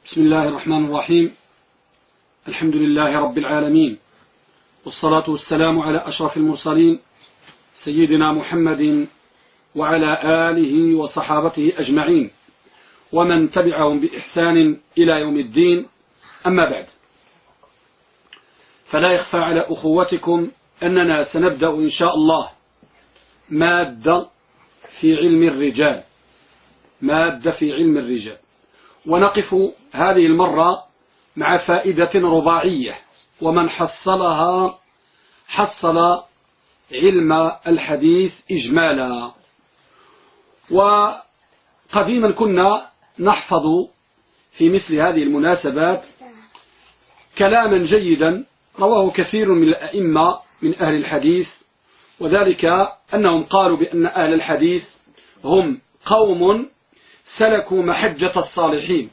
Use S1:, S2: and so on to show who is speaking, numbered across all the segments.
S1: بسم الله الرحمن الرحيم. الحمد لله رب العالمين، والصلاة والسلام على أشرف المرسلين سيدنا محمد وعلى آله وصحابته أجمعين ومن تبعهم بإحسان إلى يوم الدين. أما بعد، فلا يخفى على أخوتكم أننا سنبدأ إن شاء الله مادة في علم الرجال، ونقف هذه المرة مع فائدة رباعية، ومن حصلها حصل علم الحديث إجمالا. وقديما كنا نحفظ في مثل هذه المناسبات كلاما جيدا رواه كثير من الأئمة من أهل الحديث، وذلك أنهم قالوا بأن أهل الحديث هم قوم سلكوا محجة الصالحين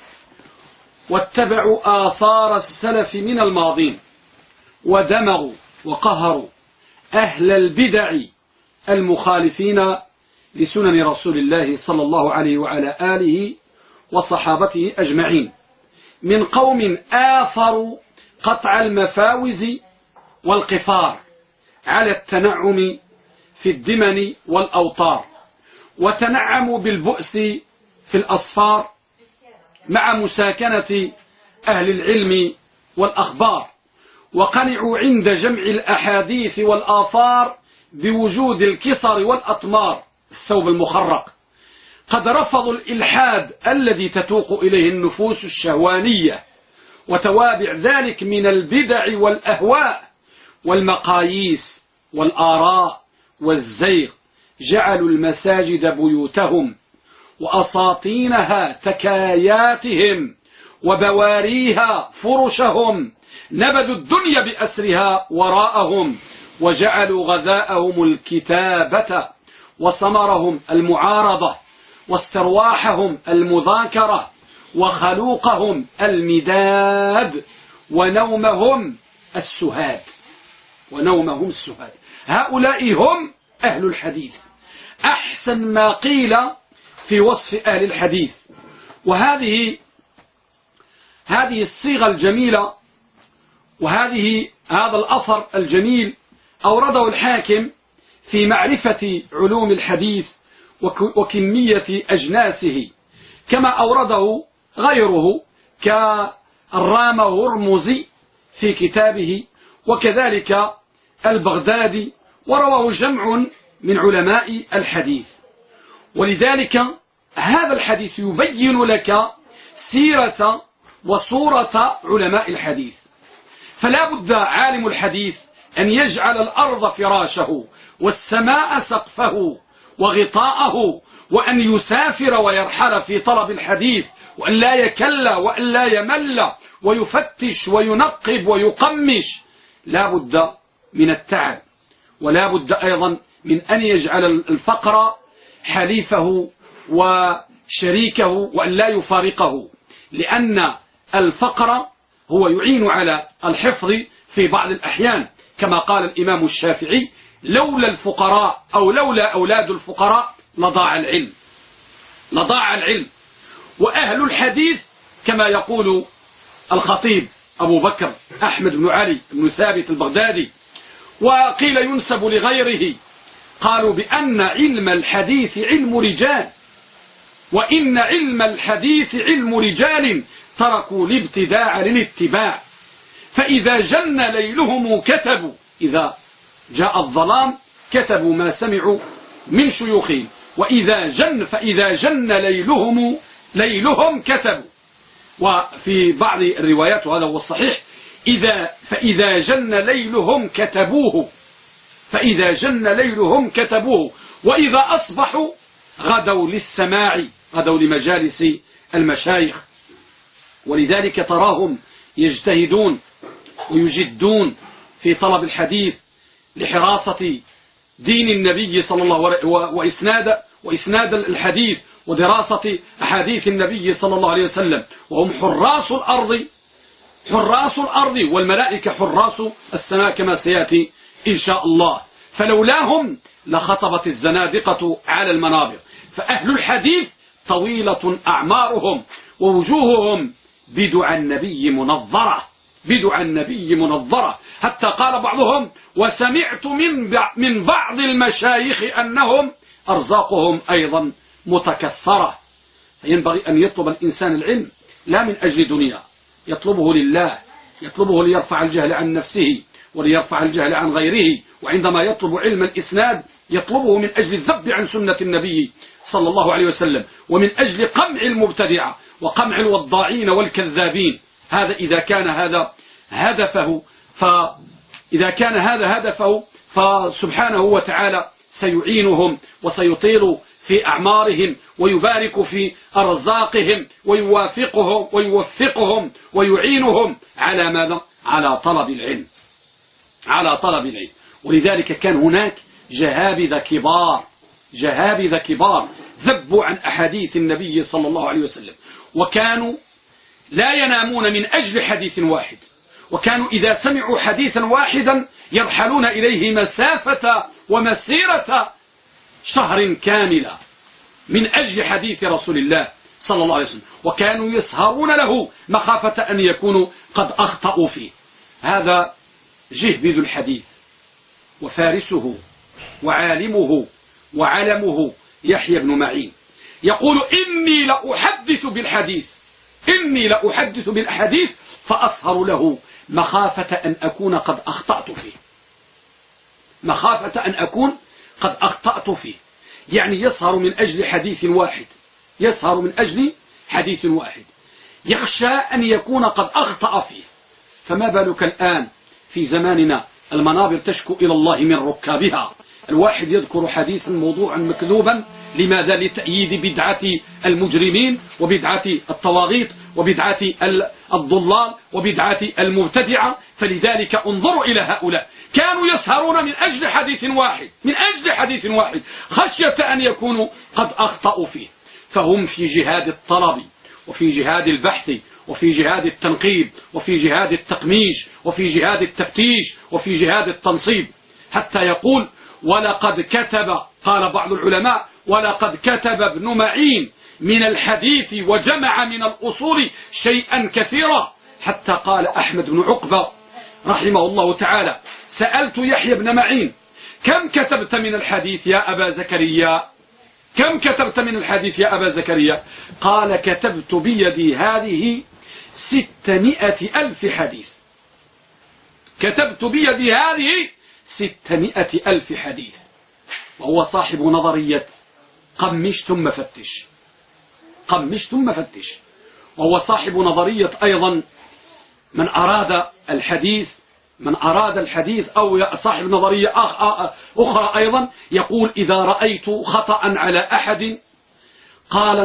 S1: واتبعوا آثار السلف من الماضين، ودمغوا وقهروا أهل البدع المخالفين لسنن رسول الله صلى الله عليه وعلى آله وصحابته أجمعين، من قوم آثروا قطع المفاوز والقفار على التنعم في الدمن والأوطار، وتنعموا بالبؤس في الأصفار مع مساكنة أهل العلم والأخبار، وقنعوا عند جمع الأحاديث والآثار بوجود الكسر والأطمار الثوب المخرق. قد رفضوا الإلحاد الذي تتوق إليه النفوس الشهوانية وتوابع ذلك من البدع والأهواء والمقاييس والآراء والزيغ. جعلوا المساجد بيوتهم وأساطينها تكاياتهم وبواريها فرشهم، نبذوا الدنيا بأسرها وراءهم، وجعلوا غذاءهم الكتابة وثمرهم المعارضة واسترواحهم المذاكرة وخلوقهم المداد ونومهم السهاد. هؤلاء هم أهل الحديث، أحسن ما قيل في وصف أهل الحديث. وهذه الصيغة الجميلة هذا الأثر الجميل أورده الحاكم في معرفة علوم الحديث وكمية أجناسه، كما أورده غيره كالرام هرمزي في كتابه، وكذلك البغدادي، ورواه جمع من علماء الحديث. ولذلك هذا الحديث يبين لك سيرة وصورة علماء الحديث. فلا بد عالم الحديث أن يجعل الأرض فراشه والسماء سقفه وغطاءه، وأن يسافر ويرحل في طلب الحديث، وأن لا يكل وأن لا يمل، ويفتش وينقب ويقمش. لا بد من التعب، ولا بد أيضا من أن يجعل الفقر حليفه وشريكه وأن لا يفارقه، لأن الفقر هو يعين على الحفظ في بعض الأحيان، كما قال الإمام الشافعي: لولا الفقراء أو لولا أولاد الفقراء لضاع العلم. وأهل الحديث كما يقول الخطيب أبو بكر أحمد بن علي بن ثابت البغدادي، وقيل ينسب لغيره، قالوا بأن علم الحديث علم رجال، وإن علم الحديث علم رجال تركوا الابتداع للاتباع، فإذا جن ليلهم كتبوا، إذا جاء الظلام كتبوا ما سمعوا من شيوخهم، فإذا جن ليلهم كتبوا. وفي بعض الروايات، وهذا هو الصحيح، فإذا جن ليلهم كتبوه، وإذا أصبحوا غدوا للسماع، غدوا لمجالس المشايخ. ولذلك تراهم يجتهدون ويجدون في طلب الحديث لحراسة دين النبي صلى الله عليه وسلم وإسناد الحديث ودراسة أحاديث النبي صلى الله عليه وسلم، وهم حراس الأرض والملائكة حراس السماء كما سيأتي إن شاء الله. فلولاهم لخطبت الزنادقة على المنابر. فأهل الحديث طويلة أعمارهم ووجوههم بدع النبي منظرة، بدع النبي منظرة، حتى قال بعضهم: وسمعت من بعض المشايخ أنهم أرزاقهم أيضا متكثرة. فينبغي أن يطلب الإنسان العلم لا من أجل دنيا، يطلبه لله، يطلبه ليرفع الجهل عن نفسه وليرفع الجهل عن غيره. وعندما يطلب علم الإسناد يطلبه من أجل الذب عن سنة النبي صلى الله عليه وسلم، ومن أجل قمع المبتدعة وقمع الوضاعين والكذابين. هذا إذا كان هذا هدفه، فإذا كان هذا هدفه فسبحانه وتعالى سيعينهم وسيطيل في أعمارهم ويبارك في أرزاقهم ويوفقهم ويعينهم على ماذا؟ على طلب العلم، على طلب العلم. ولذلك كان هناك جهابذة كبار ذبوا عن أحاديث النبي صلى الله عليه وسلم، وكانوا لا ينامون من أجل حديث واحد، وكانوا إذا سمعوا حديثا واحدا يرحلون إليه مسافة ومسيرة شهر كاملة من أجل حديث رسول الله صلى الله عليه وسلم، وكانوا يسهرون له مخافة أن يكونوا قد أخطأوا فيه. هذا جهبذ الحديث وفارسه وعالمه وعلمه يحيى بن معين يقول: إني لأحدث بالحديث فأسهر له مخافة أن أكون قد أخطأت فيه، يعني يسهر من أجل حديث واحد، يخشى أن يكون قد أخطأ فيه. فما بالك الآن في زماننا المنابر تشكو إلى الله من ركابها، الواحد يذكر حديثا موضوعا مكذوبا، لماذا؟ لتأييد بدعة المجرمين وبدعة الطواغيت وبدعة الضلال وبدعة المبتدعة. فلذلك انظروا إلى هؤلاء، كانوا يسهرون من أجل حديث واحد خشية أن يكونوا قد أخطأوا فيه. فهم في جهاد الطلب وفي جهاد البحث وفي جهاد التنقيب وفي جهاد التقميش وفي جهاد التفتيش وفي جهاد التنصيب، حتى يقول: ولقد كتب، قال بعض العلماء: ولقد كتب ابن معين من الحديث وجمع من الأصول شيئا كثيرا، حتى قال أحمد بن عقبة رحمه الله تعالى: سألت يحيى بن معين: كم كتبت من الحديث يا أبا زكريا؟ قال: كتبت بيدي هذه 600,000 حديث. كتبت بيدي هذه 600,000 حديث. وهو صاحب نظرية قمش ثم فتش، وهو صاحب نظرية أيضا من أراد الحديث أو صاحب نظرية أخرى أيضا يقول: إذا رأيت خطأ على أحد قال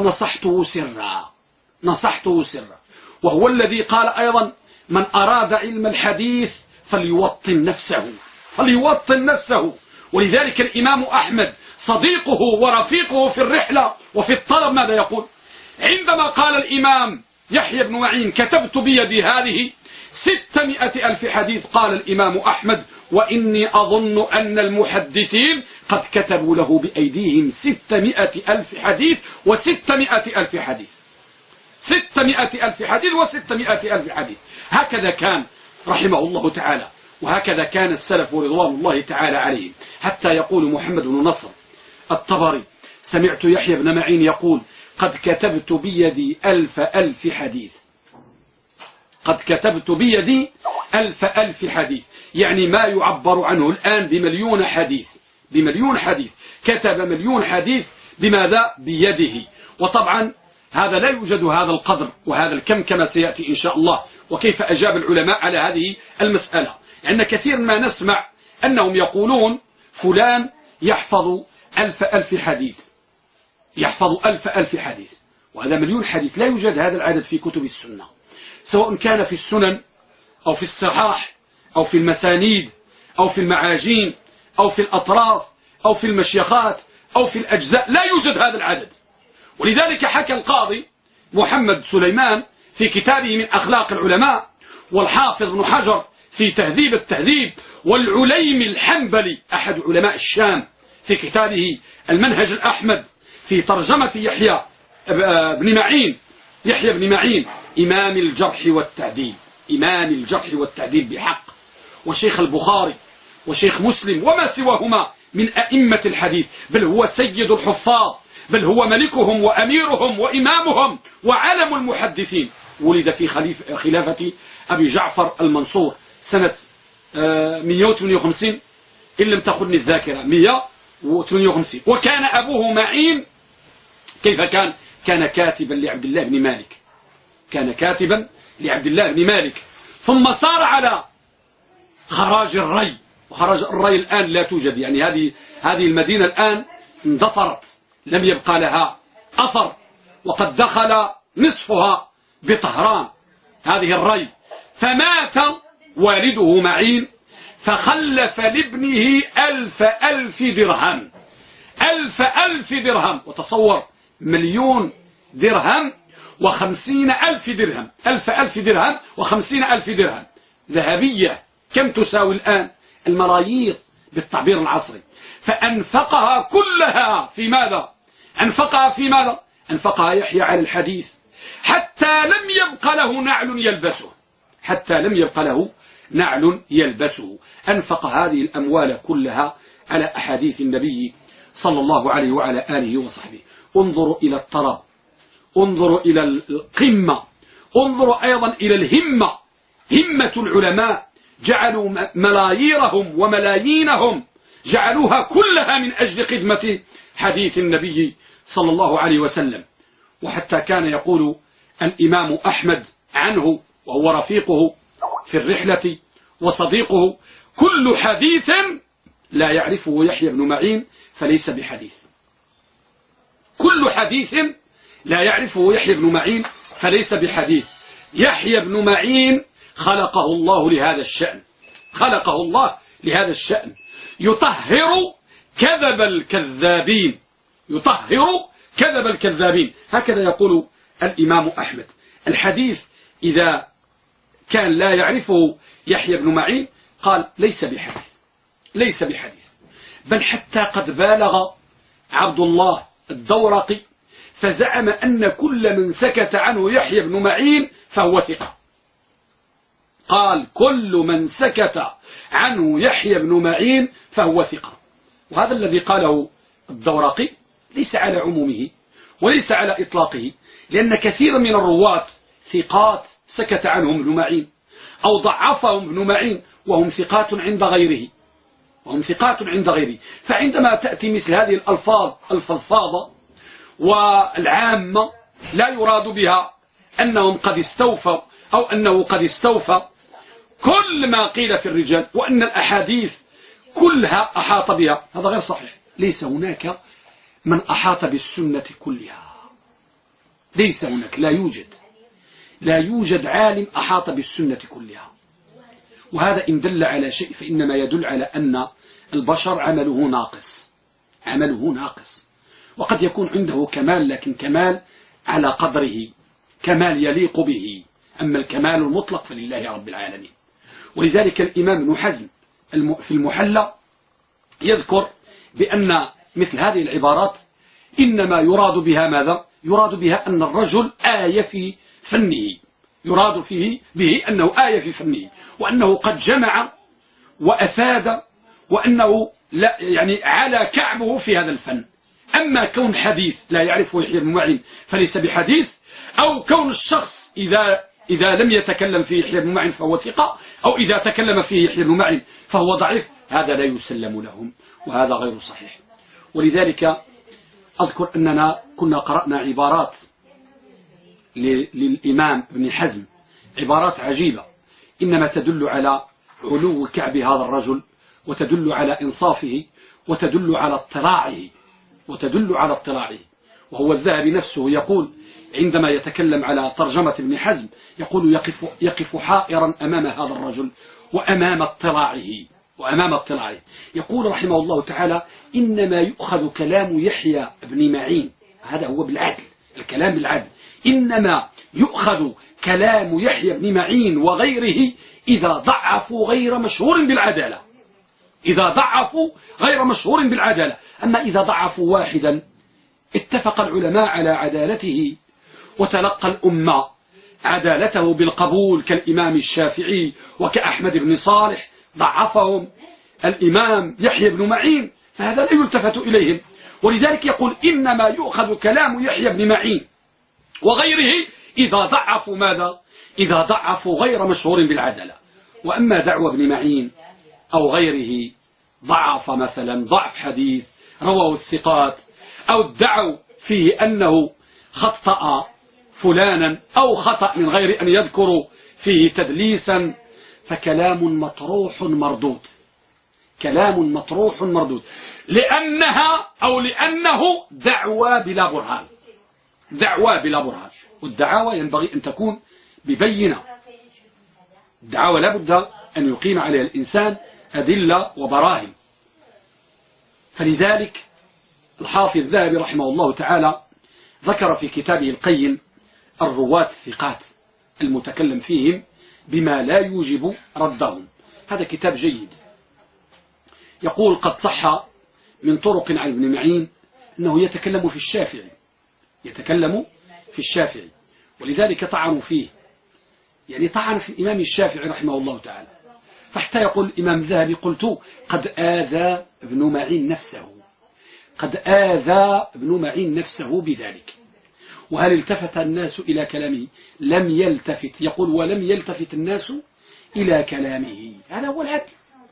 S1: نصحته سرا. وهو الذي قال أيضا: من أراد علم الحديث فليوطن نفسه. ولذلك الإمام أحمد صديقه ورفيقه في الرحلة وفي الطلب ماذا يقول؟ عندما قال الإمام يحيى بن معين: كتبت بيدي هذه 600,000 حديث، قال الإمام أحمد: وإني أظن أن المحدثين قد كتبوا له بأيديهم 600,000 حديث و600,000 حديث، 600,000 حديث و600,000 حديث. هكذا كان رحمه الله تعالى، وهكذا كان السلف رضوان الله تعالى عليهم. حتى يقول محمد بن نصر الطبري: سمعت يحيى بن معين يقول: قد كتبت بيدي 1,000 حديث. قد كتبت بيدي 1,000 حديث، يعني ما يعبر عنه الآن ب1,000,000 حديث. كتب 1,000,000 حديث بماذا؟ بيده. وطبعا هذا لا يوجد هذا القدر وهذا الكم كما سيأتي إن شاء الله. وكيف أجاب العلماء على هذه المسألة؟ لأن كثير ما نسمع أنهم يقولون: فلان يحفظ 1,000 حديث، يحفظ 1,000 حديث، وهذا 1,000,000 حديث. لا يوجد هذا العدد في كتب السنة، سواء كان في السنن أو في الصحاح أو في المسانيد أو في المعاجين أو في الأطراف أو في المشيخات أو في الأجزاء، لا يوجد هذا العدد. ولذلك حكى القاضي محمد سليمان في كتابه من أخلاق العلماء، والحافظ بن حجر في تهذيب التهذيب، والعليم الحنبلي أحد علماء الشام في كتابه المنهج الأحمد في ترجمة يحيى بن معين إمام الجرح والتعديل، إمام الجرح والتعديل بحق، وشيخ البخاري وشيخ مسلم وما سواهما من أئمة الحديث، بل هو سيد الحفاظ، بل هو ملكهم وأميرهم وإمامهم وعلم المحدثين. ولد في خلافة أبي جعفر المنصور سنة 158 إن لم تخني الذاكرة، 158. وكان أبوه معين. كيف كان؟ كان كاتبا لعبد الله بن مالك، كان كاتبا لعبد الله بن مالك، ثم صار على خراج الري. وخراج الري الآن لا توجد، يعني هذه المدينة الآن اندثرت، لم يبقى لها أثر، وقد دخل نصفها بطهران هذه الري. فمات والده معين، فخلف لابنه 1000 درهم، 1000 درهم. وتصور 1,000,000 درهم و50,000 درهم، 1000 درهم و50,000 درهم ذهبية، كم تساوي الآن؟ الملايير بالتعبير العصري. فأنفقها كلها في ماذا؟ أنفقها في ماذا؟ أنفقها يحيى على الحديث، حتى لم يبق له نعل يلبسه، حتى لم يبق له نعل يلبسه. أنفق هذه الأموال كلها على أحاديث النبي صلى الله عليه وعلى آله وصحبه. انظروا إلى الطرب، انظروا إلى القمة، انظروا أيضا إلى الهمة، همة العلماء، جعلوا ملاييرهم وملايينهم جعلوها كلها من أجل خدمة حديث النبي صلى الله عليه وسلم. وحتى كان يقول الإمام أحمد عنه وهو رفيقه في الرحلة وصديقه: كل حديث لا يعرفه يحيى بن معين فليس بحديث. كل حديث لا يعرفه يحيى بن معين فليس بحديث. يحيى بن معين خلقه الله لهذا الشأن، خلقه الله لهذا الشأن، يطهر كذب الكذابين، يطهر كذب الكذابين. هكذا يقول الإمام أحمد. الحديث إذا كان لا يعرفه يحيى بن معين قال ليس بحديث، ليس بحديث. بل حتى قد بالغ عبد الله الدورقي فزعم أن كل من سكت عنه يحيى بن معين فهو ثقة. قال كل من سكت عنه يحيى بن معين فهو ثقة. وهذا الذي قاله الدورقي ليس على عمومه وليس على إطلاقه، لأن كثير من الرواة ثقات سكت عنهم ابن معين أو ضعفهم ابن معين وهم ثقات عند غيره، وهم ثقات عند غيره. فعندما تأتي مثل هذه الألفاظ الفضفاضة والعامة لا يراد بها أنهم قد استوفوا أو أنه قد استوفى كل ما قيل في الرجال وأن الأحاديث كلها أحاط بها، هذا غير صحيح. ليس هناك من أحاط بالسنة كلها، ليس هناك، لا يوجد عالم أحاط بالسنة كلها. وهذا إن دل على شيء فإنما يدل على أن البشر عمله ناقص، عمله ناقص. وقد يكون عنده كمال، لكن كمال على قدره، كمال يليق به. أما الكمال المطلق فلله رب العالمين. ولذلك الإمام ابن حزم في المحلى يذكر بأن مثل هذه العبارات إنما يراد بها ماذا؟ يراد بها أن الرجل آية في فنه، يراد فيه به أنه آية في فنه، وأنه قد جمع وأفاد، وأنه لا يعني على كعبه في هذا الفن. أما كون حديث لا يعرفه يحيى بن معين فليس بحديث، أو كون الشخص إذا لم يتكلم فيه يحيى بن معين فهو ثقة، أو إذا تكلم فيه يحيى بن معين فهو ضعيف، هذا لا يسلم لهم، وهذا غير صحيح. ولذلك أذكر أننا كنا قرأنا عبارات للإمام ابن حزم، عبارات عجيبة إنما تدل على علو كعب هذا الرجل، وتدل على إنصافه، وتدل على اطلاعه، وتدل على اطلاعه. وهو الذهبي نفسه يقول عندما يتكلم على ترجمة ابن حزم، يقول يقف حائرا أمام هذا الرجل وأمام اطلاعه. يقول رحمه الله تعالى: إنما يؤخذ كلام يحيى بن معين، هذا هو بالعدل، الكلام بالعدل، إنما يؤخذ كلام يحيى بن معين وغيره إذا ضعفوا غير مشهور بالعدالة، إذا ضعفوا غير مشهور بالعدالة. أما إذا ضعفوا واحدا اتفق العلماء على عدالته، وتلقى الأمة عدالته بالقبول كالإمام الشافعي وكأحمد بن صالح، ضعفهم الإمام يحيى بن معين، فهذا لا يلتفت إليهم. ولذلك يقول إنما يؤخذ كلام يحيى بن معين وغيره إذا ضعفوا ماذا؟ إذا ضعفوا غير مشهور بالعدالة. وأما دعوى ابن معين أو غيره ضعف مثلا ضعف حديث رواه الثقات، أو ادعوا فيه أنه خطأ فلانا أو خطأ من غير أن يذكروا فيه تدليسا، فكلام مطروح مردود، كلام مطروح مردود، لأنها أو لأنه دعوى بلا برهان، دعوى بلا برهان. والدعاوى ينبغي أن تكون ببينة، الدعاوى لا بد أن يقيم عليها الإنسان أدلة وبراهن. فلذلك الحافظ الذهبي رحمه الله تعالى ذكر في كتابه القيم الرواة الثقات المتكلم فيهم بما لا يوجب ردهم. هذا كتاب جيد. يقول قد صح من طرق عن ابن معين أنه يتكلم في الشافعي، يتكلم في الشافعي، ولذلك طعنوا فيه، يعني طعن في الإمام الشافعي رحمه الله تعالى، فحتى يقول الإمام الذهبي قلت قد آذى ابن معين نفسه، قد آذى ابن معين نفسه بذلك. وهل التفت الناس إلى كلامه؟ لم يلتفت. يقول ولم يلتفت الناس إلى كلامه، هذا هو العدل.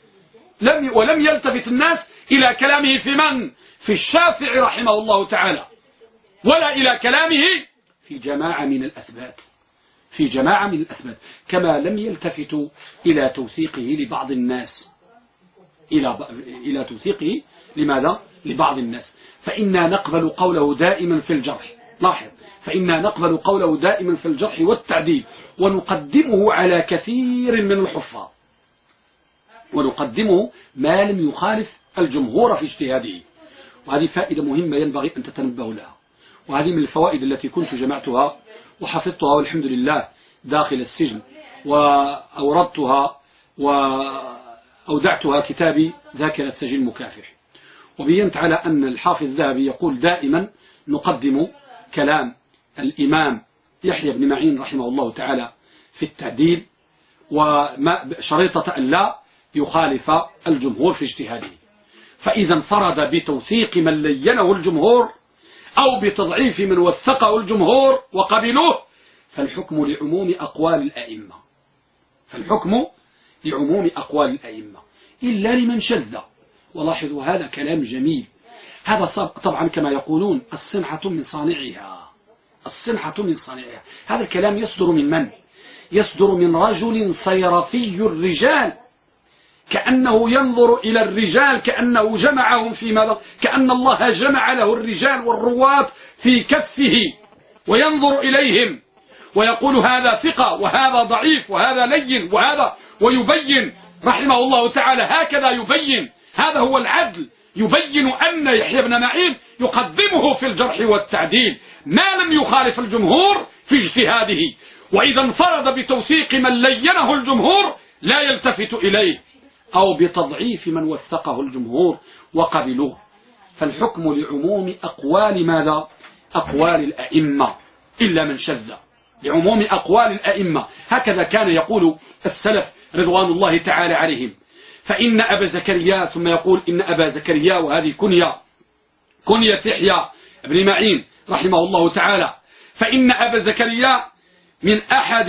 S1: ولم يلتفت الناس إلى كلامه في من؟ في الشافعي رحمه الله تعالى، ولا إلى كلامه في جماعة من الأثبات، في جماعة من الأثبات، كما لم يلتفتوا إلى توثيقه لبعض الناس، إلى توثيقه لماذا؟ لبعض الناس. فإنا نقبل قوله دائما في الجرح، لاحظ، فإنا نقبل قوله دائما في الجرح والتعديل، ونقدمه على كثير من الحفاظ، ونقدمه ما لم يخالف الجمهور في اجتهاده. وهذه فائدة مهمة ينبغي أن تتنبهوا لها، وهذه من الفوائد التي كنت جمعتها وحفظتها والحمد لله داخل السجن، وأوردتها وأودعتها كتابي ذاكرة سجين مكافح. وبينت على أن الحافظ الذهبي يقول دائما نقدم كلام الإمام يحيى بن معين رحمه الله تعالى في التعديل، وشريطة أن لا يخالف الجمهور في اجتهاده. فإذا انفرد بتوثيق من لينه الجمهور أو بتضعيف من وثقه الجمهور وقبلوه، فالحكم لعموم أقوال الأئمة، فالحكم لعموم أقوال الأئمة إلا لمن شذ. ولاحظوا هذا كلام جميل، هذا طبعا كما يقولون الصنعة من صانعها، الصنعة من صانعها. هذا الكلام يصدر من من؟ يصدر من رجل صيرفي الرجال، كأنه ينظر إلى الرجال كأنه جمعهم في ماذا؟ كأن الله جمع له الرجال والرواة في كفه، وينظر إليهم ويقول هذا ثقة وهذا ضعيف وهذا لين وهذا، ويبين رحمه الله تعالى، هكذا يبين، هذا هو العدل، يبين أن يحيى بن معين يقدمه في الجرح والتعديل ما لم يخالف الجمهور في اجتهاده، وإذا انفرد بتوثيق من لينه الجمهور لا يلتفت إليه، أو بتضعيف من وثقه الجمهور وقبلوه. فالحكم لعموم أقوال ماذا؟ أقوال الأئمة إلا من شذ، لعموم أقوال الأئمة. هكذا كان يقول السلف رضوان الله تعالى عليهم. فإن أبا زكريا، ثم يقول إن أبا زكريا، وهذه كنية يحيى بن معين رحمه الله تعالى، فإن أبا زكريا من أحد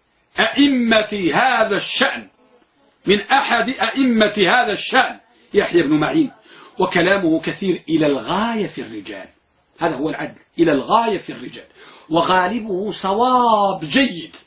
S1: أئمة هذا الشأن، من أحد أئمة هذا الشأن يحيى بن معين، وكلامه كثير إلى الغاية في الرجال، هذا هو العدل، إلى الغاية في الرجال، وغالبه صواب جيد،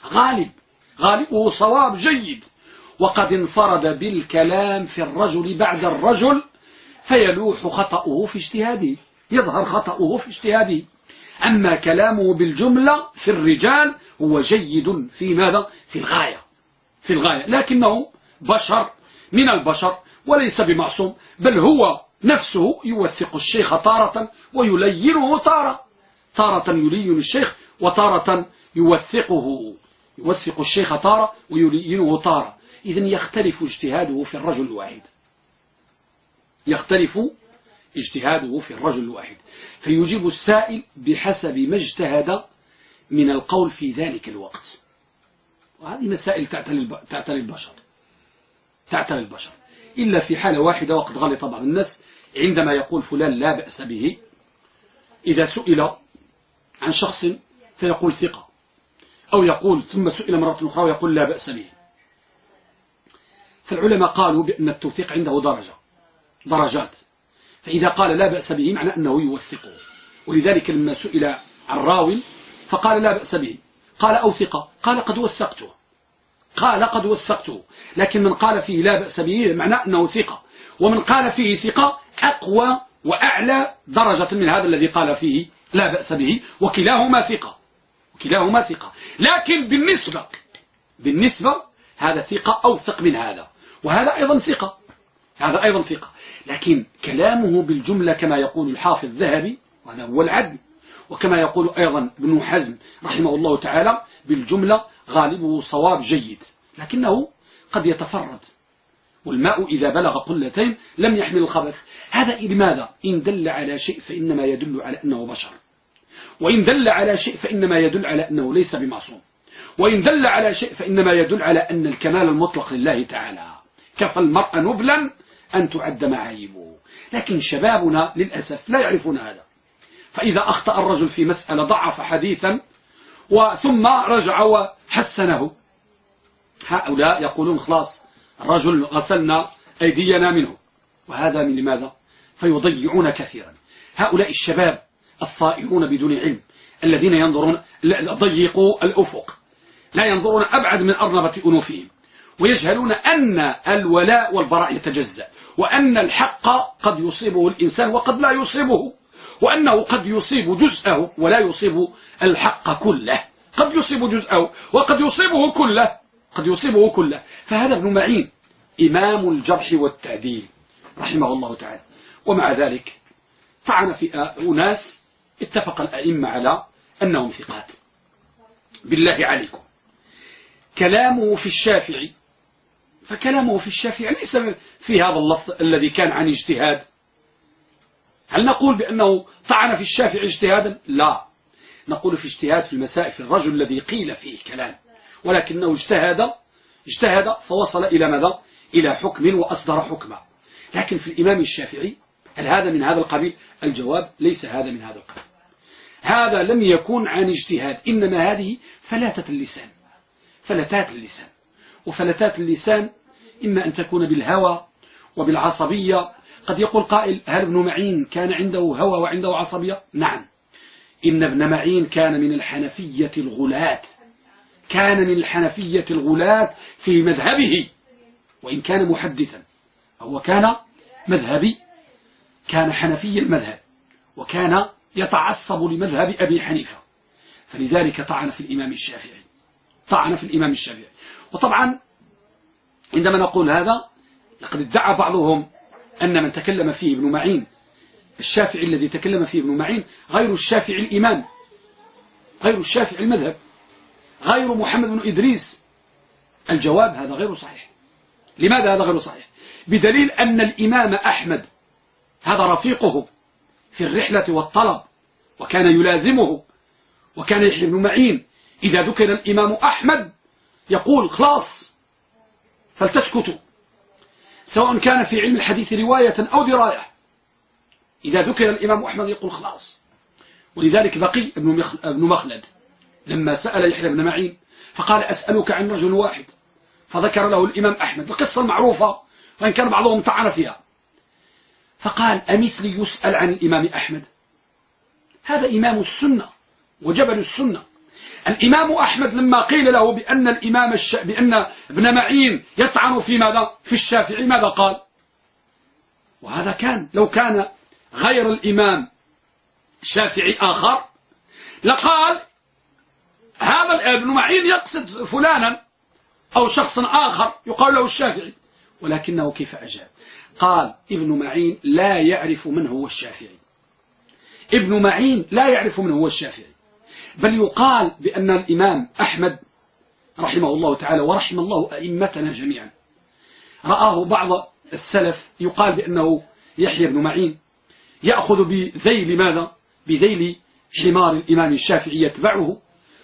S1: غالبه صواب جيد. وقد انفرد بالكلام في الرجل بعد الرجل فيلوح خطأه في اجتهاده، يظهر خطأه في اجتهاده. أما كلامه بالجملة في الرجال هو جيد في ماذا؟ في الغاية، في الغاية، لكنه بشر من البشر وليس بمعصوم، بل هو نفسه يوثق الشيخ تارة ويلينه تارة يلين الشيخ وتارة يوثق الشيخ تارة ويلينه تارة. إذن يختلف اجتهاده في الرجل الواحد، يختلف اجتهاده في الرجل الواحد، فيجيب السائل بحسب ما اجتهد من القول في ذلك الوقت. وهذه مسائل تعتري البشر إلا في حالة واحدة وقد غلط بعض الناس عندما يقول فلان لا بأس به، إذا سئل عن شخص فيقول ثقة، أو يقول ثم سئل مرة أخرى ويقول لا بأس به. فالعلماء قالوا بأن التوثيق عنده درجات، فإذا قال لا بأس به معنى أنه يوثقه. ولذلك لما سئل عن راو فقال لا بأس به، قال أو ثقة، قال قد وثقته. لكن من قال فيه لا بأس به معنى أنه ثقة، ومن قال فيه ثقة أقوى وأعلى درجة من هذا الذي قال فيه لا بأس به، وكلاهما ثقة. لكن بالنسبة هذا ثقة أوثق من هذا، وهذا أيضا ثقة. لكن كلامه بالجملة كما يقول الحافظ الذهبي وهذا هو العدل، وكما يقول أيضا ابن حزم رحمه الله تعالى بالجملة غالبه صواب جيد، لكنه قد يتفرد، والماء إذا بلغ قلتين لم يحمل الخبث. هذا لماذا؟ إن دل على شيء فإنما يدل على أنه بشر، وإن دل على شيء فإنما يدل على أنه ليس بمعصوم، وإن دل على شيء فإنما يدل على أن الكمال المطلق لله تعالى. كفى المرء نبلا أن تعد معايبه. لكن شبابنا للأسف لا يعرفون هذا، فإذا أخطأ الرجل في مسألة ضعف حديثا وثم رجع وحسنه، هؤلاء يقولون خلاص الرجل غسلنا أيدينا منه، وهذا من لماذا؟ فيضيعون كثيرا. هؤلاء الشباب الطائرون بدون علم الذين ينظرون ضيقوا الأفق، لا ينظرون أبعد من أرنبة أنوفهم، ويجهلون أن الولاء والبراء يتجزأ، وأن الحق قد يصيبه الإنسان وقد لا يصيبه، وأنه قد يصيب جزءه ولا يصيب الحق كله، قد يصيب جزءه وقد يصيبه كله. فهذا ابن معين إمام الجرح والتعديل رحمه الله تعالى، ومع ذلك طعن في أناس اتفق الأئمة على أنهم ثقات. بالله عليكم، كلامه في الشافعي، فكلامه في الشافعي ليس في هذا اللفظ الذي كان عن اجتهاد. هل نقول بأنه طعن في الشافعي اجتهادا؟ لا، نقول في اجتهاد في المسائل، في الرجل الذي قيل فيه كلام، ولكنه اجتهد فوصل إلى ماذا؟ إلى حكم وأصدر حكما. لكن في الإمام الشافعي هل هذا من هذا القبيل؟ الجواب ليس هذا من هذا القبيل. هذا لم يكن عن اجتهاد، إنما هذه فلاتات اللسان. وفلتات اللسان إما أن تكون بالهوى وبالعصبية. قد يقول قائل هل ابن معين كان عنده هوى وعنده عصبية؟ نعم، إن ابن معين كان من الحنفية الغلاة في مذهبه، وإن كان محدثا هو كان مذهبي، كان حنفي المذهب، وكان يتعصب لمذهب أبي حنيفة، فلذلك طعن في الإمام الشافعي. وطبعا عندما نقول هذا لقد ادعى بعضهم أن من تكلم فيه ابن معين الشافعي الذي تكلم فيه ابن معين غير الشافعي الإمام، غير الشافعي المذهب، غير محمد بن إدريس. الجواب هذا غير صحيح. لماذا هذا غير صحيح؟ بدليل أن الإمام أحمد هذا رفيقه في الرحلة والطلب، وكان يلازمه، وكان يحيى بن معين إذا ذكر الإمام أحمد يقول خلاص فلتسكتوا، سواء كان في علم الحديث رواية أو دراية، إذا ذكر الإمام أحمد يقول خلاص. ولذلك بقي ابن مخلد لما سأل يحيى بن معين فقال أسألك عن رجل واحد، فذكر له الإمام أحمد القصة المعروفة وإن كان بعضهم طعن فيها، فقال أمثلي يسأل عن الإمام أحمد؟ هذا إمام السنة وجبل السنة. الإمام أحمد لما قيل له بأن بأن ابن معين يطعن في ماذا؟ في الشافعي، ماذا قال؟ وهذا كان لو كان غير الإمام الشافعي آخر لقال هذا ابن معين يقصد فلانا أو شخص آخر يقال له الشافعي، ولكنه كيف أجاب؟ قال ابن معين لا يعرف من هو الشافعي، ابن معين لا يعرف من هو الشافعي، بل يقال بأن الإمام أحمد رحمه الله تعالى ورحم الله أئمتنا جميعا رآه بعض السلف يقال بأنه يحيى بن معين يأخذ بذيل ماذا؟ بذيل حمار الإمام الشافعي يتبعه،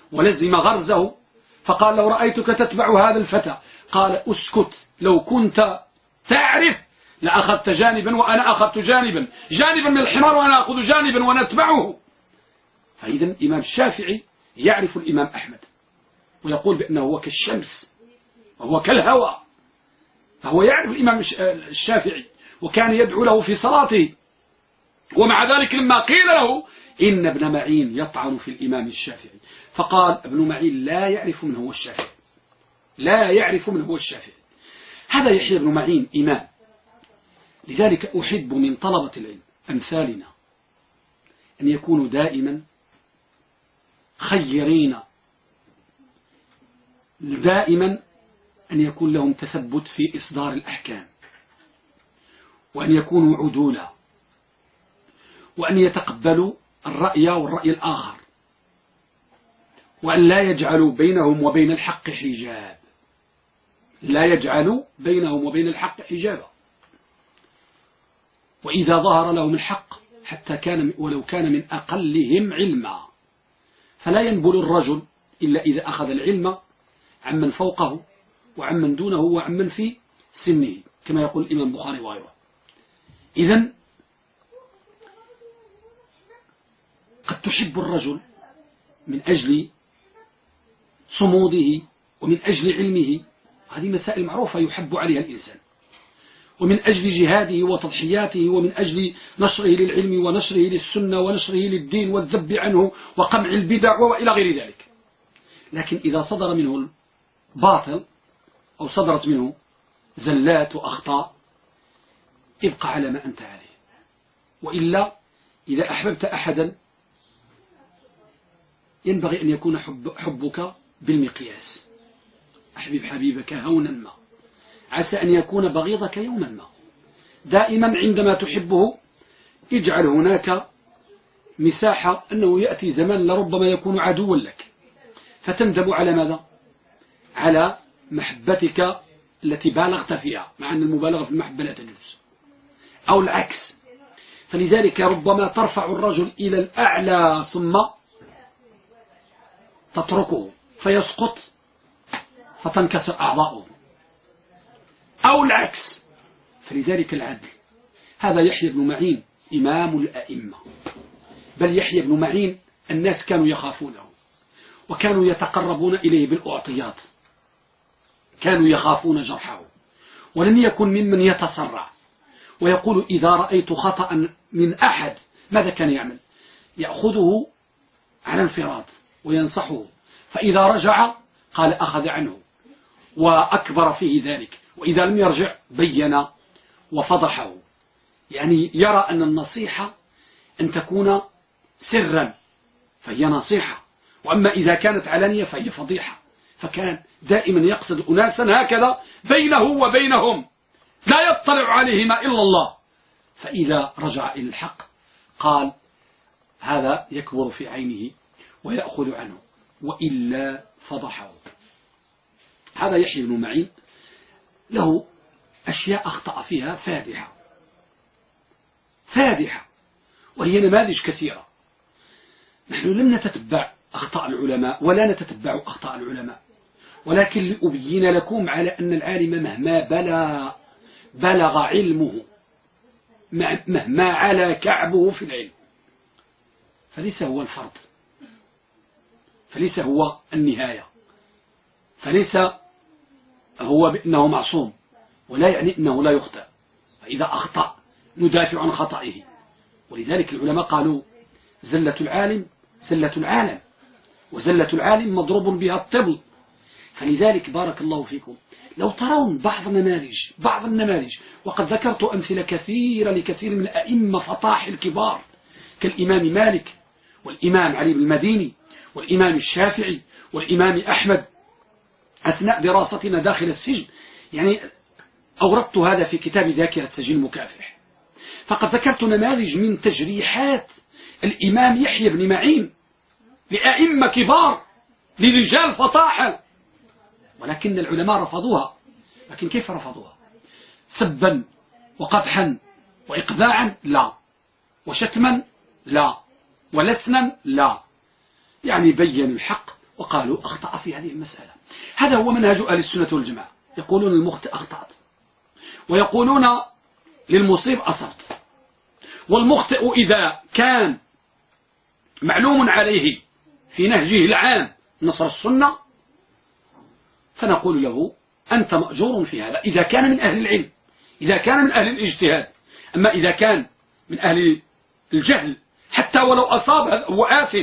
S1: ولزم غرزه، فقال لو رأيتك تتبع هذا الفتى، قال أسكت، لو كنت تعرف لأخذت جانبا وأنا أخذت جانبا من الحمار وأنا أخذ جانبا ونتبعه. فإذا الإمام الشافعي يعرف الإمام أحمد ويقول بأنه هو كالشمس وهو كالهواء، فهو يعرف الإمام الشافعي وكان يدعو له في صلاته. ومع ذلك لما قيل له إن ابن معين يطعن في الإمام الشافعي، فقال ابن معين لا يعرف من هو الشافعي، لا يعرف من هو الشافعي. هذا يحيى بن معين إمام. لذلك أحب من طلبة العلم أمثالنا أن يكونوا دائما خيرين، دائما أن يكون لهم تثبت في إصدار الأحكام، وأن يكونوا عدولا، وأن يتقبلوا الرأي والرأي الآخر، وأن لا يجعلوا بينهم وبين الحق حجاب، لا يجعلوا بينهم وبين الحق حجابا. وإذا ظهر لهم الحق حتى كان ولو كان من أقلهم علما، فلا ينبل الرجل إلا إذا أخذ العلم عمن فوقه وعمن دونه وعمن في سنه، كما يقول الإمام البخاري وغيره. إذن قد تحب الرجل من أجل صموده ومن أجل علمه، هذه مسائل معروفة يحب عليها الإنسان، ومن أجل جهاده وتضحياته، ومن أجل نشره للعلم ونشره للسنة ونشره للدين والذب عنه وقمع البدع وإلى غير ذلك. لكن إذا صدر منه الباطل أو صدرت منه زلات وأخطاء ابقى على ما أنت عليه. وإلا إذا أحببت أحدا ينبغي أن يكون حبك بالمقياس، أحبب حبيبك هونا ما عسى أن يكون بغيضك يوما ما. دائما عندما تحبه اجعل هناك مساحة أنه يأتي زمان لربما يكون عدوا لك، فتندب على ماذا؟ على محبتك التي بالغت فيها، مع أن المبالغة في المحبة لا تجوز، أو العكس. فلذلك ربما ترفع الرجل إلى الأعلى ثم تتركه فيسقط فتنكسر أعضاؤه، أو العكس. فلذلك العدل. هذا يحيى بن معين إمام الأئمة، بل يحيى بن معين الناس كانوا يخافونه وكانوا يتقربون إليه بالأعطيات، كانوا يخافون جرحه، ولم يكن ممن يتسرع ويقول إذا رأيت خطأ من أحد ماذا كان يعمل؟ يأخذه على انفراد وينصحه، فإذا رجع قال أخذ عنه وأكبر فيه ذلك، وإذا لم يرجع بين وفضحه. يعني يرى أن النصيحة أن تكون سرا فهي نصيحة، وأما إذا كانت علانية فهي فضيحة. فكان دائما يقصد أناسا هكذا بينه وبينهم لا يطلع عليهما إلا الله، فإذا رجع إلى الحق قال هذا يكبر في عينه ويأخذ عنه، وإلا فضحه. هذا يحيى بن معين له أشياء أخطأ فيها فادحة، وهي نماذج كثيرة. نحن لم نتتبع أخطاء العلماء ولا نتتبع أخطاء العلماء، ولكن لأبين لكم على أن العالم مهما بلغ علمه، مهما علا كعبه في العلم، فليس هو الفرض، فليس هو النهاية، فليس هو بأنه معصوم، ولا يعني أنه لا يخطئ. فإذا أخطأ ندافع عن خطئه. ولذلك العلماء قالوا زلة العالم زلة العالم، وزلة العالم مضروب بها الطبل. فلذلك بارك الله فيكم لو ترون بعض النماذج، وقد ذكرت أمثلة كثيرة لكثير من الأئمة فطاح الكبار كالإمام مالك والإمام علي بن المديني والإمام الشافعي والإمام أحمد أثناء دراستنا داخل السجن. يعني أوردت هذا في كتاب ذاكرة سجين المكافح، فقد ذكرت نماذج من تجريحات الإمام يحيى بن معين لأئمة كبار لرجال فطاحل، ولكن العلماء رفضوها. لكن كيف رفضوها؟ سبا وقدحا وإقذاعا لا، وشتما لا، ولسنا لا. يعني بين الحق وقالوا أخطأ في هذه المسألة. هذا هو منهج أهل السنة والجماعة، يقولون للمخطئ أخطأت، ويقولون للمصيب أصبت. والمخطئ إذا كان معلوم عليه في نهجه العام نصر السنة فنقول له أنت مأجور في هذا إذا كان من أهل العلم، إذا كان من أهل الاجتهاد. أما إذا كان من أهل الجهل حتى ولو أصاب هو آثم،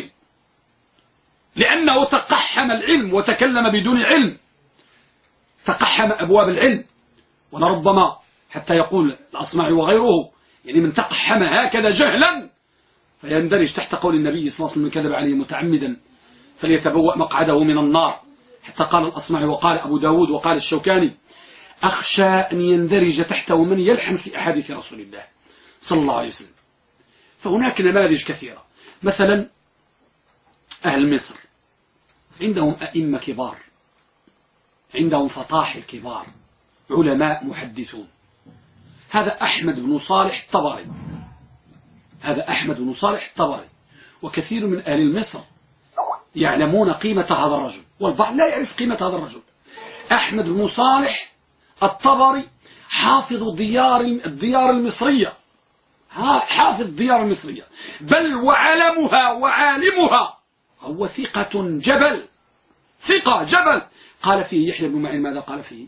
S1: لأنه تقحم العلم وتكلم بدون علم، تقحم أبواب العلم. ولربما حتى يقول الأصمعي وغيره يعني من تقحم هكذا جهلا فيندرج تحت قول النبي صلى الله عليه وسلم: من كذب عليه متعمدا فليتبوأ مقعده من النار. حتى قال الأصمعي وقال أبو داود وقال الشوكاني: أخشى أن يندرج تحته من يلحن في أحاديث رسول الله صلى الله عليه وسلم. فهناك نماذج كثيرة. مثلا أهل مصر عندهم أئمة كبار، عندهم فطاحل كبار، علماء محدثون. هذا أحمد بن صالح الطبري، هذا أحمد بن صالح الطبري. وكثير من أهل مصر يعلمون قيمة هذا الرجل، والبعض لا يعرف قيمة هذا الرجل. أحمد بن صالح الطبري حافظ الديار المصرية، حافظ الديار المصرية، بل وعلمها وعالمها. هو ثقة جبل، ثقة جبل. قال فيه يحيى بن معين ماذا قال فيه؟